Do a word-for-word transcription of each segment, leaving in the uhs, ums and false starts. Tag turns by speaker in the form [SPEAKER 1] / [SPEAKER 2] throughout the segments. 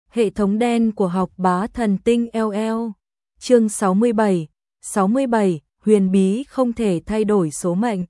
[SPEAKER 1] Hệ thống đen của học bá thần tinh lờ lờ. Chương sáu mươi bảy. sáu mươi bảy, huyền bí không thể thay đổi số mệnh.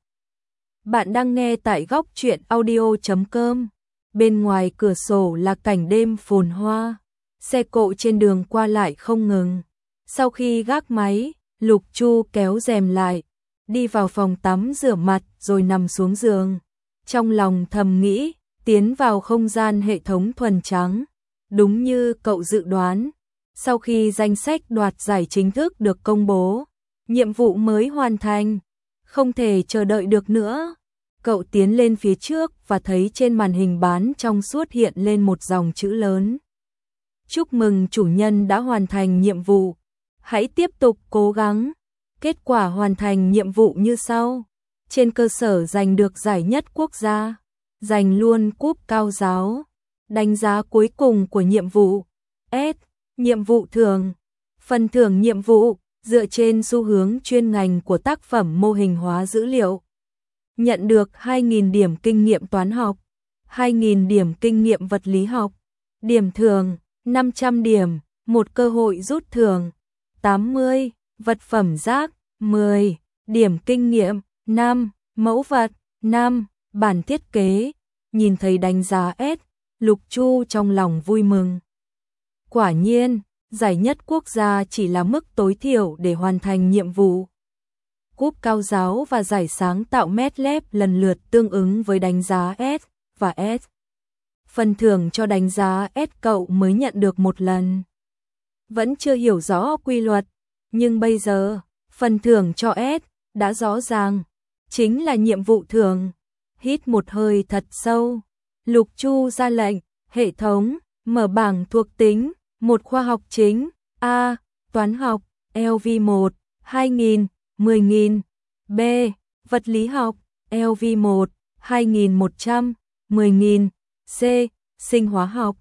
[SPEAKER 1] Bạn đang nghe tại góc truyện audio chấm com. Bên ngoài cửa sổ là cảnh đêm phồn hoa, xe cộ trên đường qua lại không ngừng. Sau khi gác máy, Lục Chu kéo rèm lại, đi vào phòng tắm rửa mặt rồi nằm xuống giường. Trong lòng thầm nghĩ, tiến vào không gian hệ thống thuần trắng. Đúng như cậu dự đoán, sau khi danh sách đoạt giải chính thức được công bố, nhiệm vụ mới hoàn thành, không thể chờ đợi được nữa. Cậu tiến lên phía trước và thấy trên màn hình bán trong suốt hiện lên một dòng chữ lớn. Chúc mừng chủ nhân đã hoàn thành nhiệm vụ, hãy tiếp tục cố gắng. Kết quả hoàn thành nhiệm vụ như sau: trên cơ sở giành được giải nhất quốc gia, giành luôn cúp cao giáo. Đánh giá cuối cùng của nhiệm vụ S. Nhiệm vụ thường. Phần thưởng nhiệm vụ dựa trên xu hướng chuyên ngành của tác phẩm mô hình hóa dữ liệu. Nhận được hai nghìn điểm kinh nghiệm toán học, hai nghìn điểm kinh nghiệm vật lý học. Điểm thường năm trăm điểm, một cơ hội rút thưởng tám mươi, vật phẩm rác mười, điểm kinh nghiệm năm, mẫu vật năm, bản thiết kế. Nhìn thấy đánh giá S, Lục Chu trong lòng vui mừng. Quả nhiên, giải nhất quốc gia chỉ là mức tối thiểu để hoàn thành nhiệm vụ. Cúp cao giáo và giải sáng tạo MATLAB lần lượt tương ứng với đánh giá S và S. Phần thưởng cho đánh giá S cậu mới nhận được một lần. Vẫn chưa hiểu rõ quy luật, nhưng bây giờ, phần thưởng cho S đã rõ ràng, chính là nhiệm vụ thường. Hít một hơi thật sâu, Lục Chu ra lệnh, hệ thống, mở bảng thuộc tính, một khoa học chính, A, toán học, L V một, hai nghìn, mười nghìn, B, vật lý học, L V một, hai nghìn một trăm, mười nghìn, C, sinh hóa học,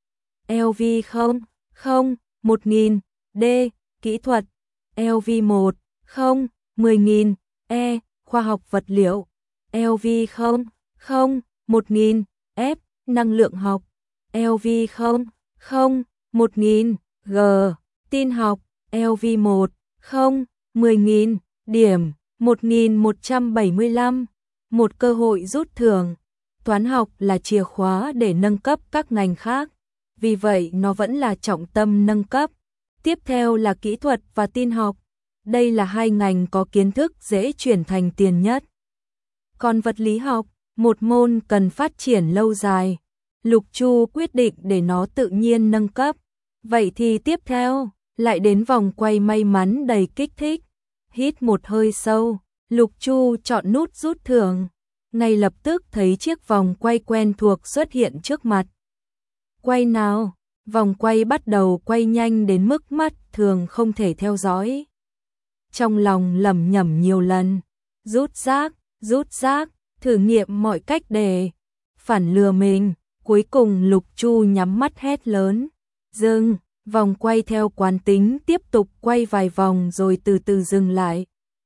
[SPEAKER 1] L V không, không, một nghìn, D, kỹ thuật, L V một, không, mười nghìn, E, khoa học vật liệu, L V không, không, một nghìn, F, năng lượng học, L V không, không, một nghìn, G, tin học, L V một, không, mười nghìn, điểm, một nghìn một trăm bảy mươi lăm, một cơ hội rút thưởng. Toán học là chìa khóa để nâng cấp các ngành khác, vì vậy nó vẫn là trọng tâm nâng cấp. Tiếp theo là kỹ thuật và tin học, đây là hai ngành có kiến thức dễ chuyển thành tiền nhất. Còn vật lý học, một môn cần phát triển lâu dài. Lục Chu quyết định để nó tự nhiên nâng cấp. Vậy thì tiếp theo, lại đến vòng quay may mắn đầy kích thích. Hít một hơi sâu, Lục Chu chọn nút rút thưởng. Ngay lập tức thấy chiếc vòng quay quen thuộc xuất hiện trước mặt. Quay nào, vòng quay bắt đầu quay nhanh đến mức mắt thường không thể theo dõi. Trong lòng lẩm nhẩm nhiều lần, rút rác, rút rác, thử nghiệm mọi cách để phản lừa mình. Cuối cùng Lục Chu nhắm mắt hét lớn, dừng. Vòng quay theo quán tính tiếp tục quay vài vòng rồi từ từ dừng lại.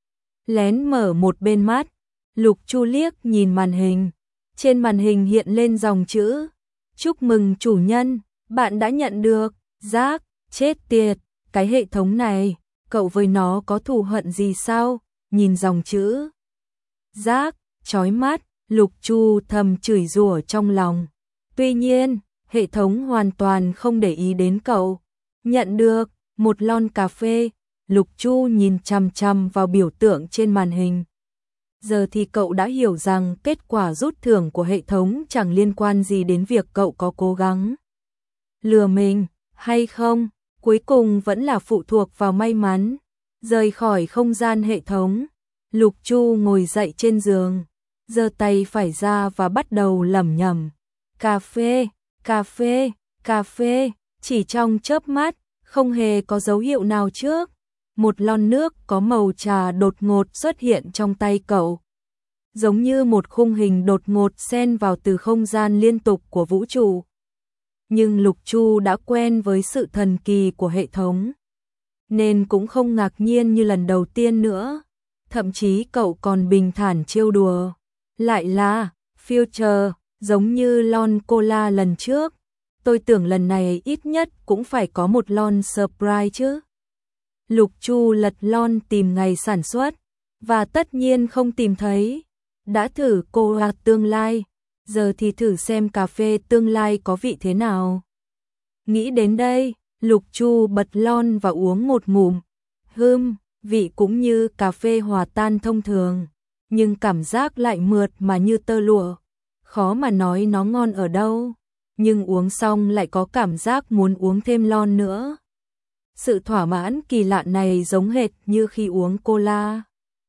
[SPEAKER 1] Lén mở một bên mắt, Lục Chu liếc nhìn màn hình. Trên màn hình hiện lên dòng chữ: chúc mừng chủ nhân, bạn đã nhận được rác. Chết tiệt, cái hệ thống này, cậu với nó có thù hận gì sao? Nhìn dòng chữ rác, chói mắt, Lục Chu thầm chửi rủa trong lòng. Tuy nhiên, hệ thống hoàn toàn không để ý đến cậu. Nhận được một lon cà phê, Lục Chu nhìn chằm chằm vào biểu tượng trên màn hình. Giờ thì cậu đã hiểu rằng kết quả rút thưởng của hệ thống chẳng liên quan gì đến việc cậu có cố gắng lừa mình hay không, cuối cùng vẫn là phụ thuộc vào may mắn. Rời khỏi không gian hệ thống, Lục Chu ngồi dậy trên giường, giơ tay phải ra và bắt đầu lẩm nhẩm. Cà phê, cà phê, cà phê. Chỉ trong chớp mắt, không hề có dấu hiệu nào trước, một lon nước có màu trà đột ngột xuất hiện trong tay cậu. Giống như một khung hình đột ngột xen vào từ không gian liên tục của vũ trụ. Nhưng Lục Chu đã quen với sự thần kỳ của hệ thống, nên cũng không ngạc nhiên như lần đầu tiên nữa. Thậm chí cậu còn bình thản trêu đùa. Lại là future, giống như lon cola lần trước. tôi tưởng lần này ít nhất cũng phải có một lon surprise chứ. Lục Chu lật lon tìm ngày sản xuất, và tất nhiên không tìm thấy. Đã thử cola tương lai, giờ thì thử xem cà phê tương lai có vị thế nào. Nghĩ đến đây, Lục Chu bật lon và uống một ngụm. Hừm, vị cũng như cà phê hòa tan thông thường, nhưng cảm giác lại mượt mà như tơ lụa. Khó mà nói nó ngon ở đâu, nhưng uống xong lại có cảm giác muốn uống thêm lon nữa. Sự thỏa mãn kỳ lạ này giống hệt như khi uống cola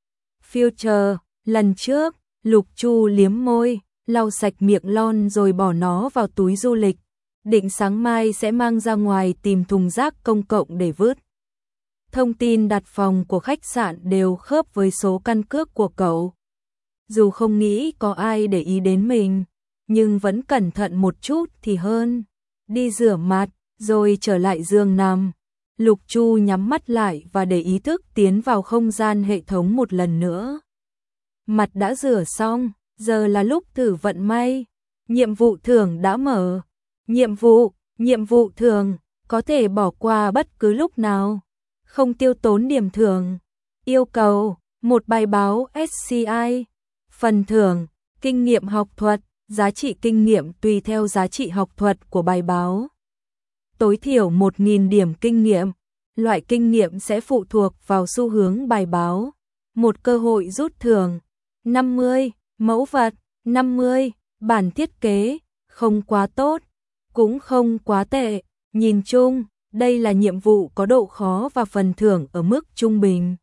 [SPEAKER 1] Future. Lần trước, Lục Chu liếm môi, lau sạch miệng lon rồi bỏ nó vào túi du lịch, định sáng mai sẽ mang ra ngoài tìm thùng rác công cộng để vứt. Thông tin đặt phòng của khách sạn đều khớp với số căn cước của cậu. Dù không nghĩ có ai để ý đến mình, nhưng vẫn cẩn thận một chút thì hơn. Đi rửa mặt, rồi trở lại giường nằm. Lục Chu nhắm mắt lại và để ý thức tiến vào không gian hệ thống một lần nữa. Mặt đã rửa xong, giờ là lúc thử vận may. Nhiệm vụ thưởng đã mở. Nhiệm vụ, nhiệm vụ thưởng, có thể bỏ qua bất cứ lúc nào. Không tiêu tốn điểm thưởng. Yêu cầu, một bài báo ét xê i. Phần thưởng, kinh nghiệm học thuật, giá trị kinh nghiệm tùy theo giá trị học thuật của bài báo. Tối thiểu một nghìn điểm kinh nghiệm. Loại kinh nghiệm sẽ phụ thuộc vào xu hướng bài báo. Một cơ hội rút thưởng. năm mươi, mẫu vật, năm mươi, bản thiết kế, không quá tốt, cũng không quá tệ. Nhìn chung, đây là nhiệm vụ có độ khó và phần thưởng ở mức trung bình.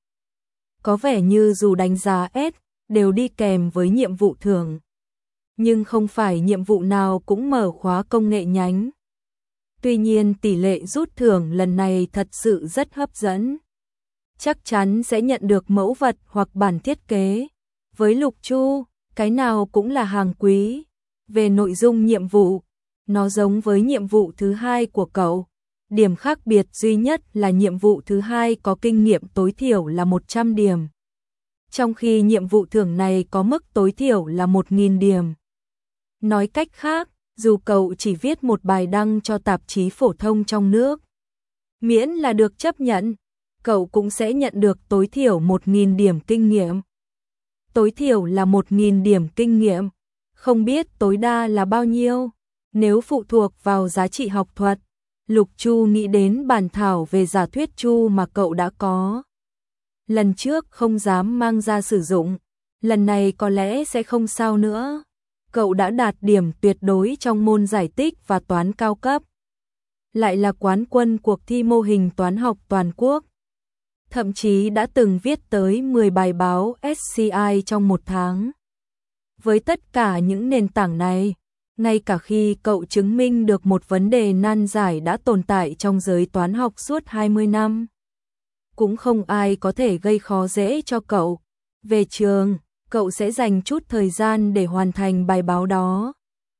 [SPEAKER 1] Có vẻ như dù đánh giá S, đều đi kèm với nhiệm vụ thưởng. Nhưng không phải nhiệm vụ nào cũng mở khóa công nghệ nhánh. Tuy nhiên tỷ lệ rút thưởng lần này thật sự rất hấp dẫn. Chắc chắn sẽ nhận được mẫu vật hoặc bản thiết kế. Với Lục Chu, cái nào cũng là hàng quý. Về nội dung nhiệm vụ, nó giống với nhiệm vụ thứ hai của cậu. Điểm khác biệt duy nhất là nhiệm vụ thứ hai có kinh nghiệm tối thiểu là một trăm điểm. Trong khi nhiệm vụ thưởng này có mức tối thiểu là một nghìn điểm. Nói cách khác, dù cậu chỉ viết một bài đăng cho tạp chí phổ thông trong nước, miễn là được chấp nhận, cậu cũng sẽ nhận được tối thiểu một nghìn điểm kinh nghiệm. Tối thiểu là một nghìn điểm kinh nghiệm, không biết tối đa là bao nhiêu. Nếu phụ thuộc vào giá trị học thuật, Lục Chu nghĩ đến bản thảo về giả thuyết Chu mà cậu đã có. Lần trước không dám mang ra sử dụng, lần này có lẽ sẽ không sao nữa. Cậu đã đạt điểm tuyệt đối trong môn giải tích và toán cao cấp. Lại là quán quân cuộc thi mô hình toán học toàn quốc. Thậm chí đã từng viết tới mười bài báo ét xê i trong một tháng. Với tất cả những nền tảng này, ngay cả khi cậu chứng minh được một vấn đề nan giải đã tồn tại trong giới toán học suốt hai mươi năm, cũng không ai có thể gây khó dễ cho cậu. Về trường, cậu sẽ dành chút thời gian để hoàn thành bài báo đó.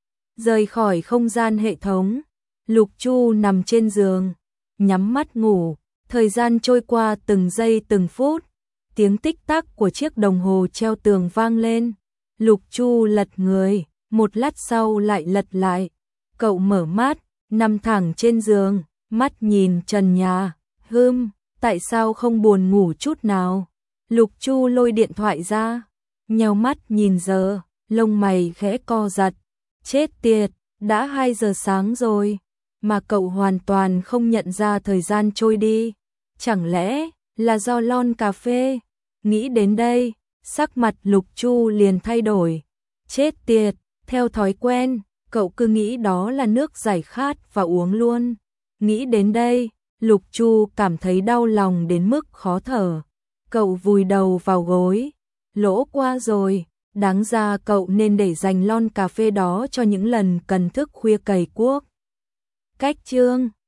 [SPEAKER 1] Rời khỏi không gian hệ thống, Lục Chu nằm trên giường, nhắm mắt ngủ. Thời gian trôi qua từng giây từng phút, tiếng tích tắc của chiếc đồng hồ treo tường vang lên. Lục Chu lật người, một lát sau lại lật lại. Cậu mở mắt, nằm thẳng trên giường, mắt nhìn trần nhà. Hừm, tại sao không buồn ngủ chút nào? Lục Chu lôi điện thoại ra, nheo mắt nhìn giờ, lông mày khẽ co giật. Chết tiệt, đã hai giờ sáng rồi, mà cậu hoàn toàn không nhận ra thời gian trôi đi. Chẳng lẽ là do lon cà phê? Nghĩ đến đây, sắc mặt Lục Chu liền thay đổi. Chết tiệt, theo thói quen, cậu cứ nghĩ đó là nước giải khát và uống luôn. Nghĩ đến đây, Lục Chu cảm thấy đau lòng đến mức khó thở. Cậu vùi đầu vào gối. Lỗ qua rồi, đáng ra cậu nên để dành lon cà phê đó cho những lần cần thức khuya cày cuốc. Cách chương